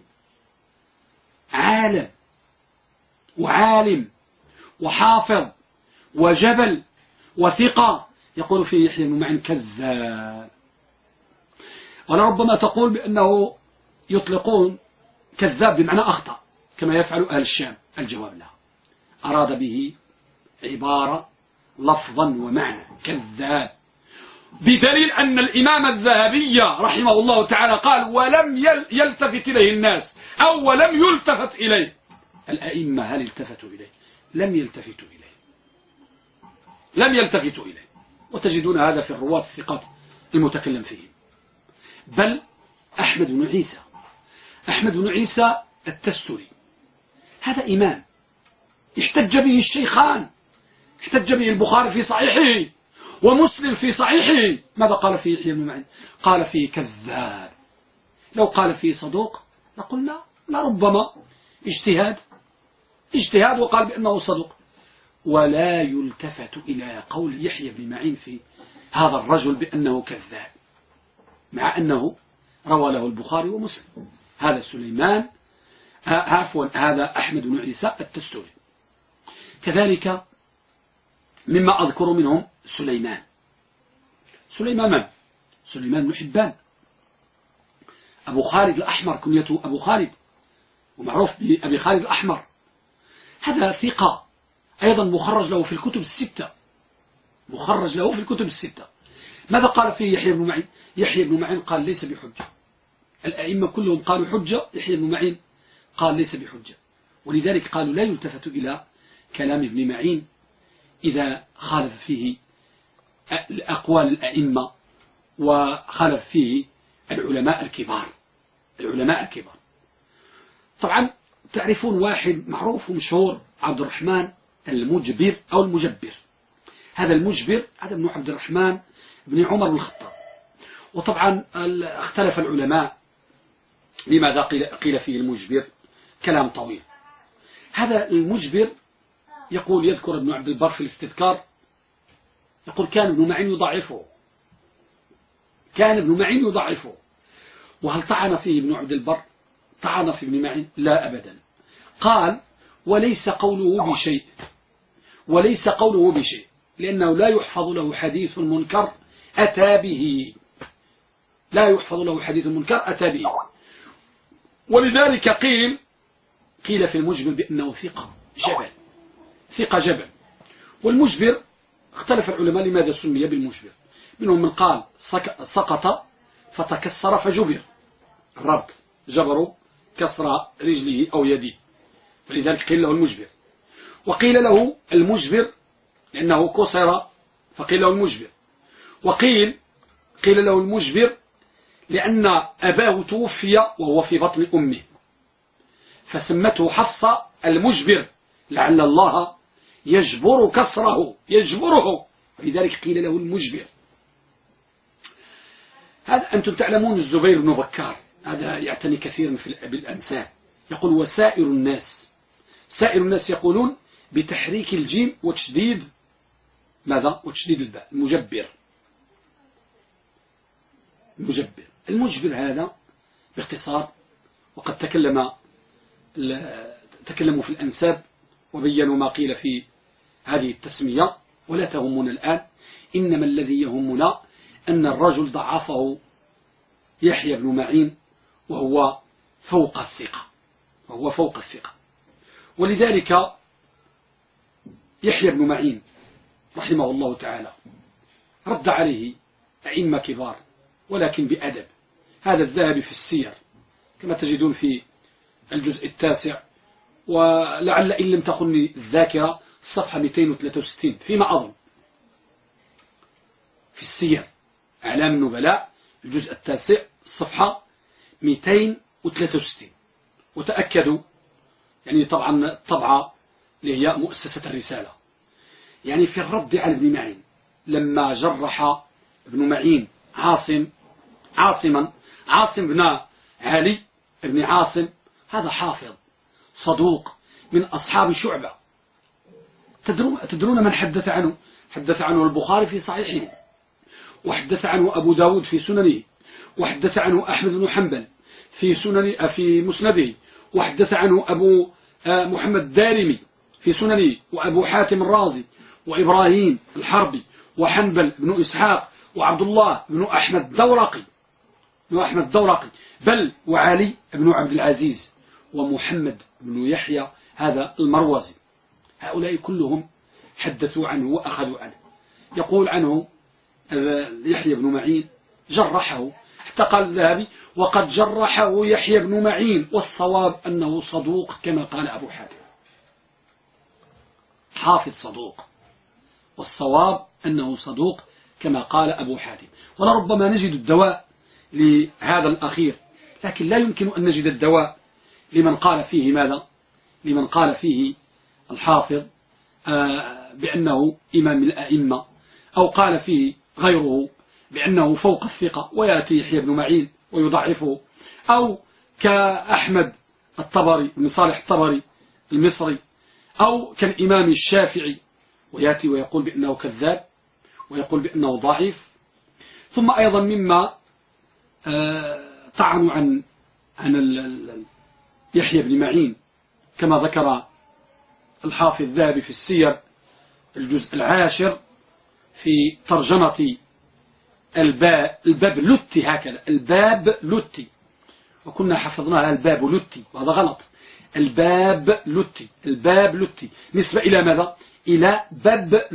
S1: عالم وعالم وحافظ وجبل وثقة. يقول فيه يحيى بن معين كذاب. ولربما تقول بأنه يطلقون كذاب بمعنى أخطأ كما يفعل أهل الشام. الجواب لا، أراد به عبارة لفظا ومعنى كذاب، بدليل أن الإمام الذهبي رحمه الله تعالى قال: ولم يلتفت إليه الناس، أو ولم يلتفت إليه. الأئمة هل التفتوا إليه؟ لم يلتفتوا إليه، لم يلتفتوا إليه. وتجدون هذا في الرواة الثقات المتكلم فيهم. بل أحمد بن عيسى، أحمد بن عيسى التستري، هذا إمام احتج به الشيخان، احتج به البخاري في صحيحه ومسلم في صحيحه. ماذا قال فيه يحيى بن معين؟ قال فيه كذاب. لو قال فيه صدوق لقلنا لربما اجتهاد وقال بأنه صدوق. ولا يلتفت إلى قول يحيى بن معين في هذا الرجل بأنه كذاب، مع أنه روى له البخاري ومسلم. هذا سليمان، عفوا هذا أحمد بن عيسى التستري. كذلك مما أذكر منهم سليمان من؟ سليمان بن حبان، أبو خالد الأحمر، كنيته أبو خالد ومعروف بأبي خالد الأحمر. هذا ثقة أيضا مخرج له في الكتب الستة، مخرج له في الكتب الستة. ماذا قال فيه يحيى بن معين؟ يحيى بن معين قال ليس بحجة. الأئمة كلهم قالوا حجة، يحيى بن معين قال ليس بحجة. ولذلك قالوا لا يلتفت إلى كلام ابن معين إذا خالف فيه أقوال الأئمة وخالف فيه العلماء الكبار. طبعا تعرفون واحد معروف ومشهور، عبد الرحمن المجبر أو المجبر. هذا المجبر هذا ابن عبد الرحمن بن عمر بن الخطاب. وطبعا اختلف العلماء لماذا قيل فيه المجبر، كلام طويل. هذا المجبر يذكر ابن عبد البر في الاستذكار، يقول كان ابن معين يضعفه. وهل طعن فيه ابن عبد البر؟ طعن في ابن معين؟ لا أبدا. قال وليس قوله بشيء لأنه لا يحفظ له حديث منكر أتى به، ولذلك قيل في المجبر بأنه ثقة جبل. والمجبر اختلف العلماء لماذا سمي بالمجبر. منهم من قال سقط فتكسر فجبر، الربط جبره كسر رجله أو يده، فلذلك قيل له المجبر. وقيل له المجبر لأنه كسر فقيل له المجبر. قيل له المجبر لأن أباه توفي وهو في بطن أمه فسمته حفصة المجبر، لعل الله يجبره، لذلك قيل له المجبر. هذا أنتم تعلمون الزبير بن بكار هذا يعتني كثيرا بالأنساب، يقول وسائر الناس، سائر الناس يقولون بتحريك الجيم وتشديد ماذا؟ وتشديد الباء، المجبر. المجبر هذا باختصار، وقد تكلموا في الأنساب وبينوا ما قيل في هذه التسمية ولا تهمنا الآن، إنما الذي يهمنا أن الرجل ضعفه يحيى بن معين وهو فوق الثقة، ولذلك يحيى بن معين رحمه الله تعالى رد عليه أئمة كبار ولكن بأدب. هذا الذهبي في السير كما تجدون في الجزء 9، ولعل إن لم تخني الذاكرة الصفحة 263 فيما أظن، في السير أعلام النبلاء الجزء 9 الصفحة 263. وتأكدوا يعني طبعا الطبعة اللي هي مؤسسة الرسالة، يعني في الرد على ابن معين لما جرح ابن معين عاصم بن علي ابن عاصم، هذا حافظ صدوق من أصحاب شعبة. تدرون من حدث عنه؟ حدث عنه البخاري في صحيحه، وحدث عنه أبو داود في سننه، وحدث عنه أحمد بن حنبل في مسنده، وحدث عنه أبو محمد الدارمي في سننه، وأبو حاتم الرازي، وإبراهيم الحربي، وحنبل بن إسحاق، وعبد الله بن أحمد الدورقي، بل وعلي بن عبد العزيز، ومحمد بن يحيى هذا المروزي. هؤلاء كلهم حدثوا عنه وأخذوا عنه. يقول عنه يحيى بن معين جرحه، حتى قال الذهبي وقد جرحه يحيى بن معين والصواب أنه صدوق كما قال أبو حاتم، حافظ صدوق، والصواب أنه صدوق كما قال أبو حاتم. ولربما نجد الدواء لهذا الأخير، لكن لا يمكن أن نجد الدواء لمن قال فيه ماذا؟ لمن قال فيه الحافظ بأنه إمام الأئمة، أو قال فيه غيره بأنه فوق الثقة ويأتي يحيى بن معين ويضعفه، أو كأحمد الطبري بن صالح الطبري المصري، أو كالإمام الشافعي ويأتي ويقول بأنه كذاب ويقول بأنه ضعيف. ثم أيضا مما طعنوا عن يحيى بن معين كما ذكر الحافظ الذهبي في السير الجزء 10 في ترجمة الباب لتي، هكذا الباب لتي، وكنا حفظناها الباب لتي وهذا غلط، الباب لتي نسبة إلى ماذا؟ إلى باب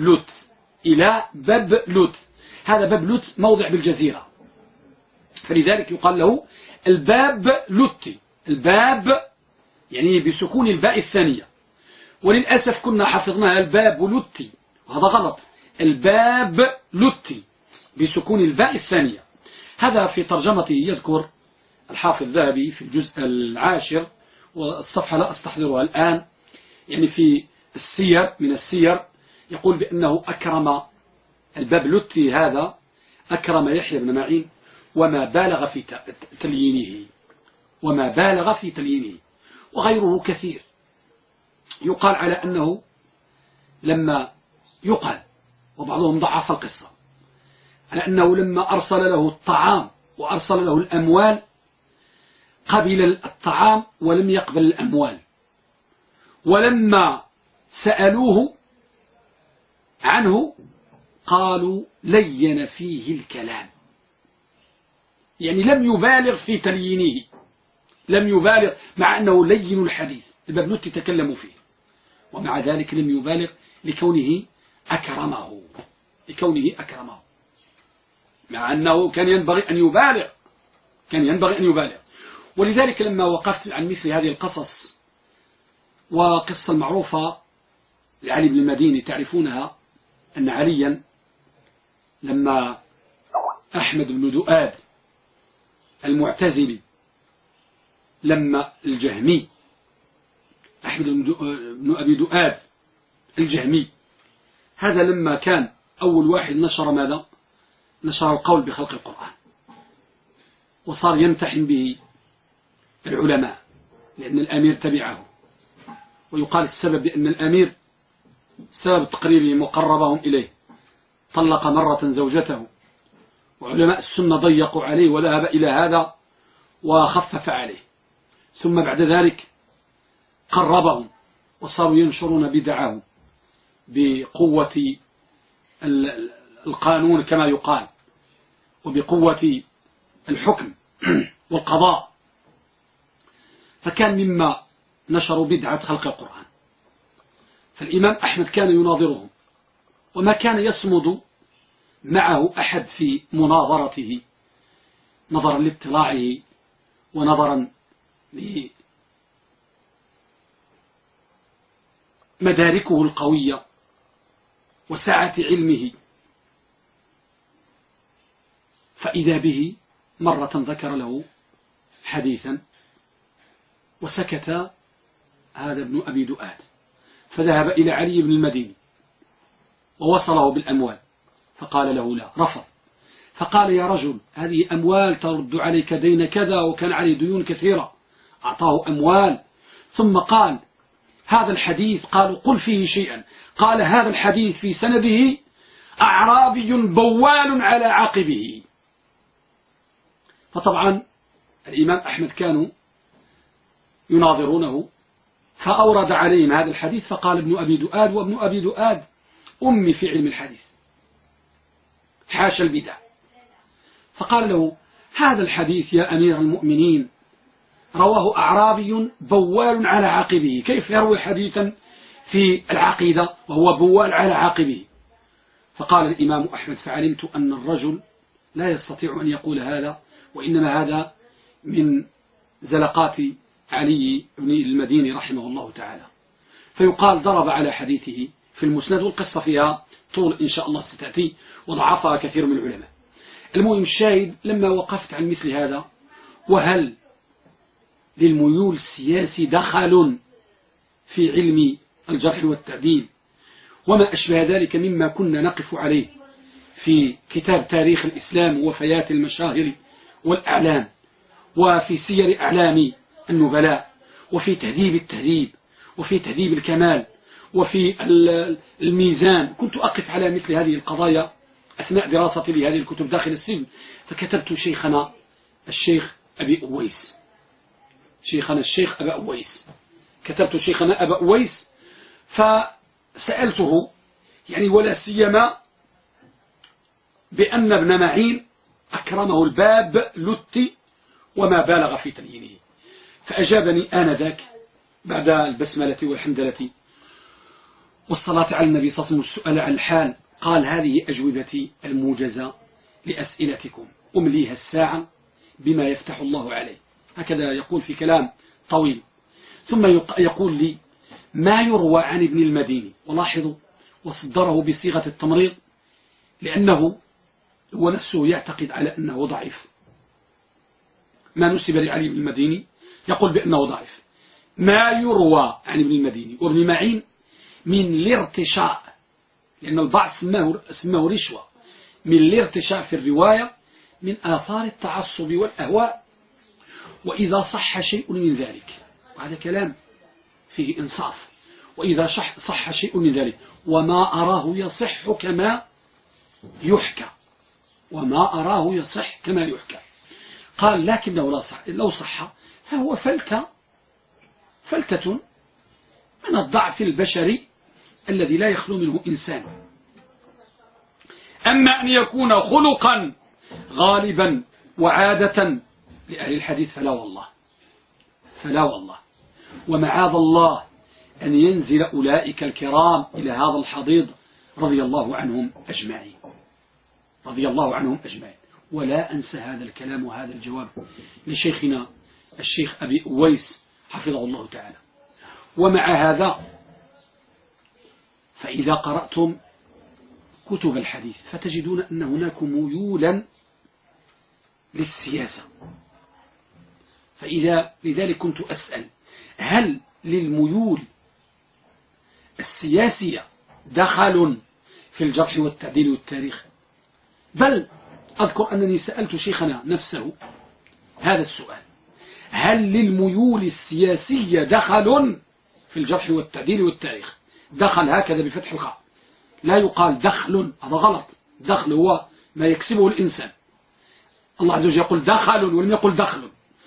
S1: لوت، هذا باب لوت موضع بالجزيرة، فلذلك يقال له الباب لوتي، الباب يعني بسكون الباء الثانية، وللأسف كنا حفظناها الباب لوتي وهذا غلط، الباب لوتي بسكون الباء الثانية. هذا في ترجمته يذكر الحافظ الذهبي في الجزء 10 والصفحة لا أستحضرها الآن، يعني في السير من السير يقول بأنه أكرم الباب لوتي هذا، أكرم يحيى بن معين وما بالغ في تليينه، وغيره كثير. يقال على أنه لما يقال، وبعضهم ضعف القصة، على أنه لما أرسل له الطعام وأرسل له الأموال قبل الطعام ولم يقبل الأموال، ولما سألوه عنه قالوا لين فيه الكلام، يعني لم يبالغ في تليينه، لم يبالغ مع أنه لين الحديث، البابلوتي تكلموا فيه، ومع ذلك لم يبالغ لكونه أكرمه، مع أنه كان ينبغي أن يبالغ. ولذلك لما وقفت عن مثل هذه القصص، وقصة المعروفة لعلي بن المديني تعرفونها، أن عليا لما أحمد بن دؤاد المعتزلي، لما الجهمي أحمد بن أبي دؤاد الجهمي هذا لما كان أول واحد نشر ماذا؟ نشر القول بخلق القرآن، وصار يمتحن به العلماء، لأن الأمير تبعه. ويقال السبب بأن الأمير سبب تقريبهم وقربهم إليه، طلق مرة زوجته، وعلماء السنة ضيقوا عليه وذهب إلى هذا وخفف عليه، ثم بعد ذلك قربهم وصاروا ينشرون بدعه بقوة القانون كما يقال، وبقوة الحكم والقضاء. فكان مما نشروا بدعة خلق القرآن. فالإمام أحمد كان يناظرهم، وما كان يصمد معه أحد في مناظرته، نظرا لاطلاعه ونظرا لمداركه القوية وسعة علمه. فإذا به مرة ذكر له حديثا وسكت هذا ابن أبي دؤاد، فذهب إلى علي بن المديني ووصله بالأموال، فقال له لا، رفض. فقال يا رجل هذه أموال ترد عليك دين كذا، وكان عليه ديون كثيرة، أعطاه أموال. ثم قال هذا الحديث، قالوا قل فيه شيئا، قال هذا الحديث في سنده أعرابي بوال على عقبه. فطبعا الإمام أحمد كانوا يناظرونه، فأورد عليهم هذا الحديث، فقال ابن أبي دؤاد، وابن أبي دؤاد أمي في علم الحديث حاشا البدع. فقال له هذا الحديث يا أمير المؤمنين رواه أعرابي بوال على عقبه، كيف يروي حديثا في العقيدة وهو بوال على عقبه؟ فقال الإمام أحمد فعلمت أن الرجل لا يستطيع أن يقول هذا، وإنما هذا من زلقات علي بن المديني رحمه الله تعالى. فيقال ضرب على حديثه في المسند، والقصة فيها طول إن شاء الله ستأتي، وضعفها كثير من العلماء. المهم الشاهد لما وقفت عن مثل هذا، وهل للميول السياسي دخل في علم الجرح والتعديل وما أشبه ذلك مما كنا نقف عليه في كتاب تاريخ الإسلام ووفيات المشاهير والأعلام، وفي سير أعلام النبلاء، وفي تهذيب التهذيب، وفي تهذيب الكمال، وفي الميزان. كنت أقف على مثل هذه القضايا أثناء دراستي لهذه الكتب داخل السجن، فكتبت شيخنا الشيخ أبي أويس، شيخنا الشيخ أبا أويس، كتبت شيخنا أبا أويس، فسألته يعني ولا سيما بأن ابن معين أكرمه الباب لتي وما بالغ في تبيينه، فأجابني آنذاك بعد البسملة والحمدلة والصلاة على النبي صلى الله عليه وسلم والسؤال عن الحال، قال هذه أجوبتي الموجزة لأسئلتكم، أمليها الساعة بما يفتح الله عليه. هكذا يقول في كلام طويل، ثم يقول لي ما يروى عن ابن المديني، ولاحظوا وصدره بصيغة التمريض، لأنه هو نفسه يعتقد على أنه ضعيف. ما نسب لعلي بن المديني يقول بأنه ضعيف. ما يروى عن ابن المديني وابن معين من الارتشاء، لأن البعض سماه رشوة، من الارتشاء في الرواية من آثار التعصب والأهواء، وإذا صح شيء من ذلك، وهذا كلام فيه إنصاف، وإذا صح شيء من ذلك وما أراه يصح كما يحكى، وما أراه يصح كما يحكى، قال لكنه لو صح فهو فلتة من الضعف البشري الذي لا يخلو منه إنسان. أما أن يكون خلقا غالبا وعادة لأهل الحديث فلا والله، فلا والله، ومعاذ الله أن ينزل أولئك الكرام إلى هذا الحضيض رضي الله عنهم أجمعين، رضي الله عنهم أجمعين. ولا أنسى هذا الكلام وهذا الجواب لشيخنا الشيخ أبي أويس حفظه الله تعالى. ومع هذا فإذا قرأتم كتب الحديث فتجدون أن هناك ميولا للسياسة، لذلك كنت أسأل هل للميول السياسية دخل في الجرح والتعديل والتاريخ؟ بل أذكر أنني سألت شيخنا نفسه هذا السؤال: هل للميول السياسية دخل في الجرح والتعديل والتاريخ؟ دخل هكذا بفتح الخاء، لا يقال دخل، هذا غلط. دخل هو ما يكسبه الإنسان، الله عز وجل يقول دخل ولم يقل دخل.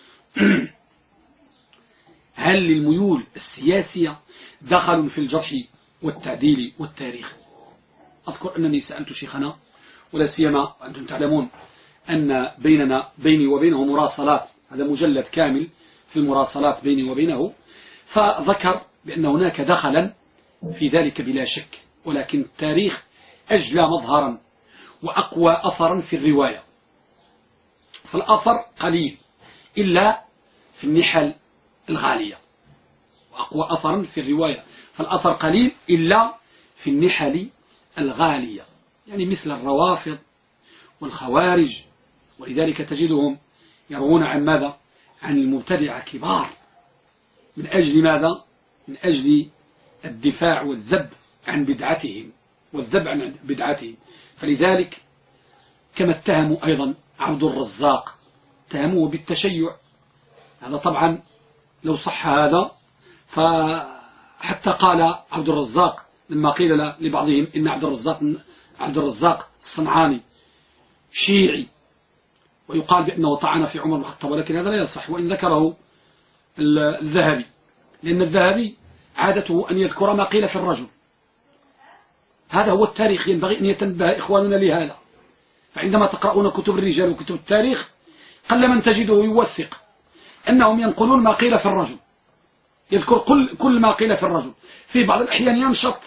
S1: هل للميول السياسية دخل في الجرح والتعديل والتاريخ؟ أذكر أنني سألت شيخنا، ولا سيما أنتم تعلمون أن بيني وبينه مراسلات، هذا مجلد كامل في المراسلات بيني وبينه، فذكر بأن هناك دخلا في ذلك بلا شك، ولكن التاريخ أجلى مظهرا وأقوى أثرا في الرواية، فالأثر قليل إلا في النحل الغالية، وأقوى أثرا في الرواية فالأثر قليل إلا في النحل الغالية، يعني مثل الروافض والخوارج. ولذلك تجدهم يروون عن ماذا؟ عن المبتدعة كبار. من أجل ماذا؟ من أجل الدفاع والذب عن بدعتهم والذب عن بدعتهم. فلذلك كما اتهموا أيضا عبد الرزاق، اتهموه بالتشيع، هذا طبعا لو صح هذا، فحتى قال عبد الرزاق لما قيل لبعضهم إن عبد الرزاق الصنعاني شيعي، ويقال بأنه طعن في عمر بن الخطاب، ولكن هذا لا يصح، وإن ذكره الذهبي، لأن الذهبي عادته أن يذكر ما قيل في الرجل. هذا هو التاريخ، ينبغي أن يتنبه إخواننا لهذا. فعندما تقرؤون كتب الرجال وكتب التاريخ قل من تجده يوثق أنهم ينقلون ما قيل في الرجل، يذكر كل ما قيل في الرجل، في بعض الأحيان ينشط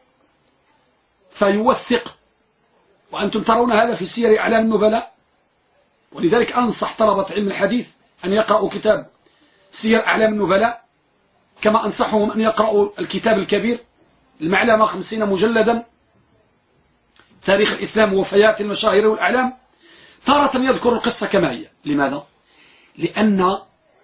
S1: فيوثق، وأنتم ترون هذا في سير أعلام النبلاء. ولذلك أنصح طلبة علم الحديث أن يقرأوا كتاب سير أعلام النبلاء، كما أنصحهم أن يقرأوا الكتاب الكبير المعلمة 50 مجلدا، تاريخ الإسلام ووفيات المشاهير والأعلام. تارة يذكر القصة كما هي. لماذا؟ لأن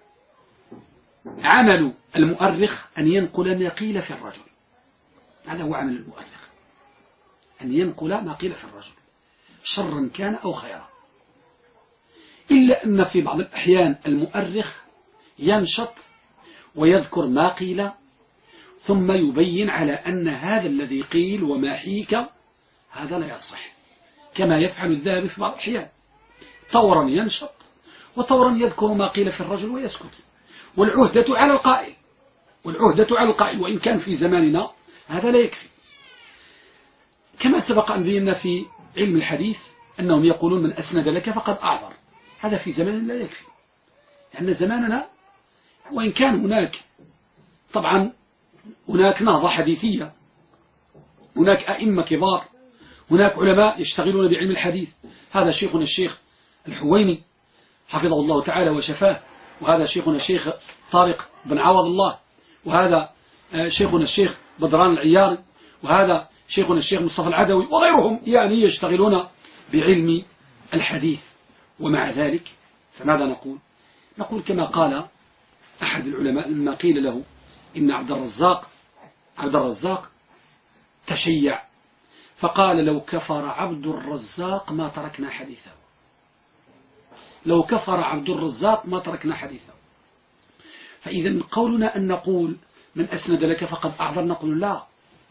S1: عمل المؤرخ أن ينقل ما قيل في الرجل، هذا هو عمل المؤرخ، أن ينقل ما قيل في الرجل شرا كان أو خيرا. إلا أن في بعض الأحيان المؤرخ ينشط ويذكر ما قيل ثم يبين على أن هذا الذي قيل وما حيك هذا لا يصح، كما يفعل الذهبي في بعض الأحيان، طورا ينشط وطورا يذكر ما قيل في الرجل ويسكت. والعهدة على القائل، وإن كان في زماننا هذا لا يكفي. كما سبق أن بينا في علم الحديث أنهم يقولون من أسند لك فقد أعذر، هذا في زماننا لا يكفي، لأن زماننا وإن كان هناك طبعا هناك نهضة حديثية، هناك أئمة كبار، هناك علماء يشتغلون بعلم الحديث. هذا شيخنا الشيخ الحويني حفظه الله تعالى وشفاه، وهذا شيخنا الشيخ طارق بن عوض الله، وهذا شيخنا الشيخ بدران العياري، وهذا شيخنا الشيخ مصطفى العدوي وغيرهم، يعني يشتغلون بعلم الحديث. ومع ذلك فماذا نقول؟ نقول كما قال أحد العلماء لما قيل له إن عبد الرزاق تشيع، فقال لو كفر عبد الرزاق ما تركنا حديثه، لو كفر عبد الرزاق ما تركنا حديثه. فإذا قولنا أن نقول من أسند لك فقد أعذر، نقول لا،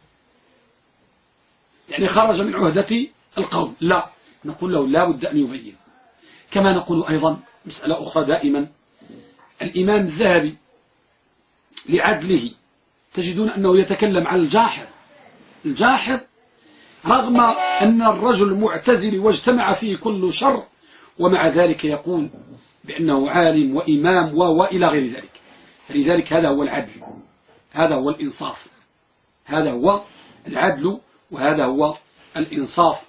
S1: يعني خرج من عهدة القول، لا، نقول له لا بد أن يبين. كما نقول أيضا مسألة أخرى دائما، الإمام الذهبي لعدله تجدون أنه يتكلم عن الجاحظ رغم أن الرجل معتزل واجتمع فيه كل شر، ومع ذلك يقول بأنه عالم وإمام وإلى غير ذلك. فلذلك هذا هو العدل، هذا هو الإنصاف، هذا هو العدل وهذا هو الإنصاف.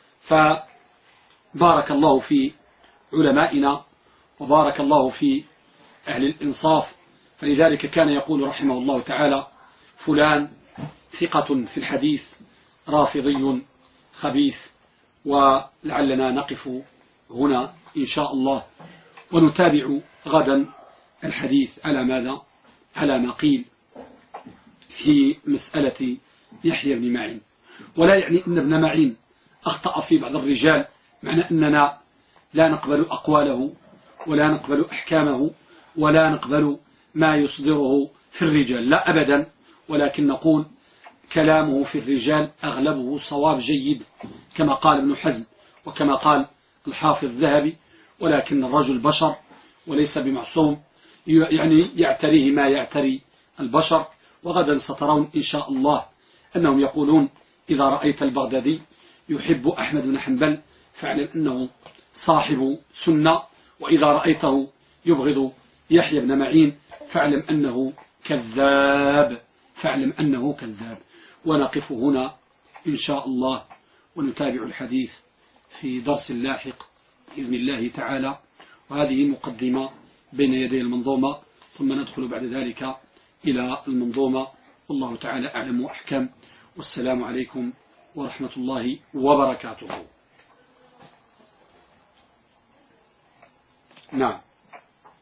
S1: فبارك الله في علمائنا وبارك الله في أهل الإنصاف. فلذلك كان يقول رحمه الله تعالى فلان ثقة في الحديث رافضي خبيث. ولعلنا نقف هنا إن شاء الله ونتابع غدا الحديث على ماذا؟ على ما قيل في مسألة يحيى بن معين. ولا يعني أن ابن معين أخطأ في بعض الرجال، معنى أننا لا نقبل أقواله ولا نقبل أحكامه ولا نقبل ما يصدره في الرجال، لا أبدا، ولكن نقول كلامه في الرجال أغلبه صواب جيد كما قال ابن حزم وكما قال الحافظ الذهبي، ولكن الرجل بشر وليس بمعصوم، يعني يعتريه ما يعتري البشر. وغدا سترون إن شاء الله أنهم يقولون إذا رأيت البغدادي يحب أحمد بن حنبل فاعلم أنه صاحب سنة، وإذا رأيته يبغض يحيى بن معين فاعلم أنه كذاب، فاعلم أنه كذاب. ونقف هنا إن شاء الله ونتابع الحديث في درس لاحق بإذن الله تعالى. وهذه مقدمة بين يدي المنظومة، ثم ندخل بعد ذلك إلى المنظومة، والله تعالى أعلم وأحكم. والسلام عليكم ورحمة الله وبركاته. نعم.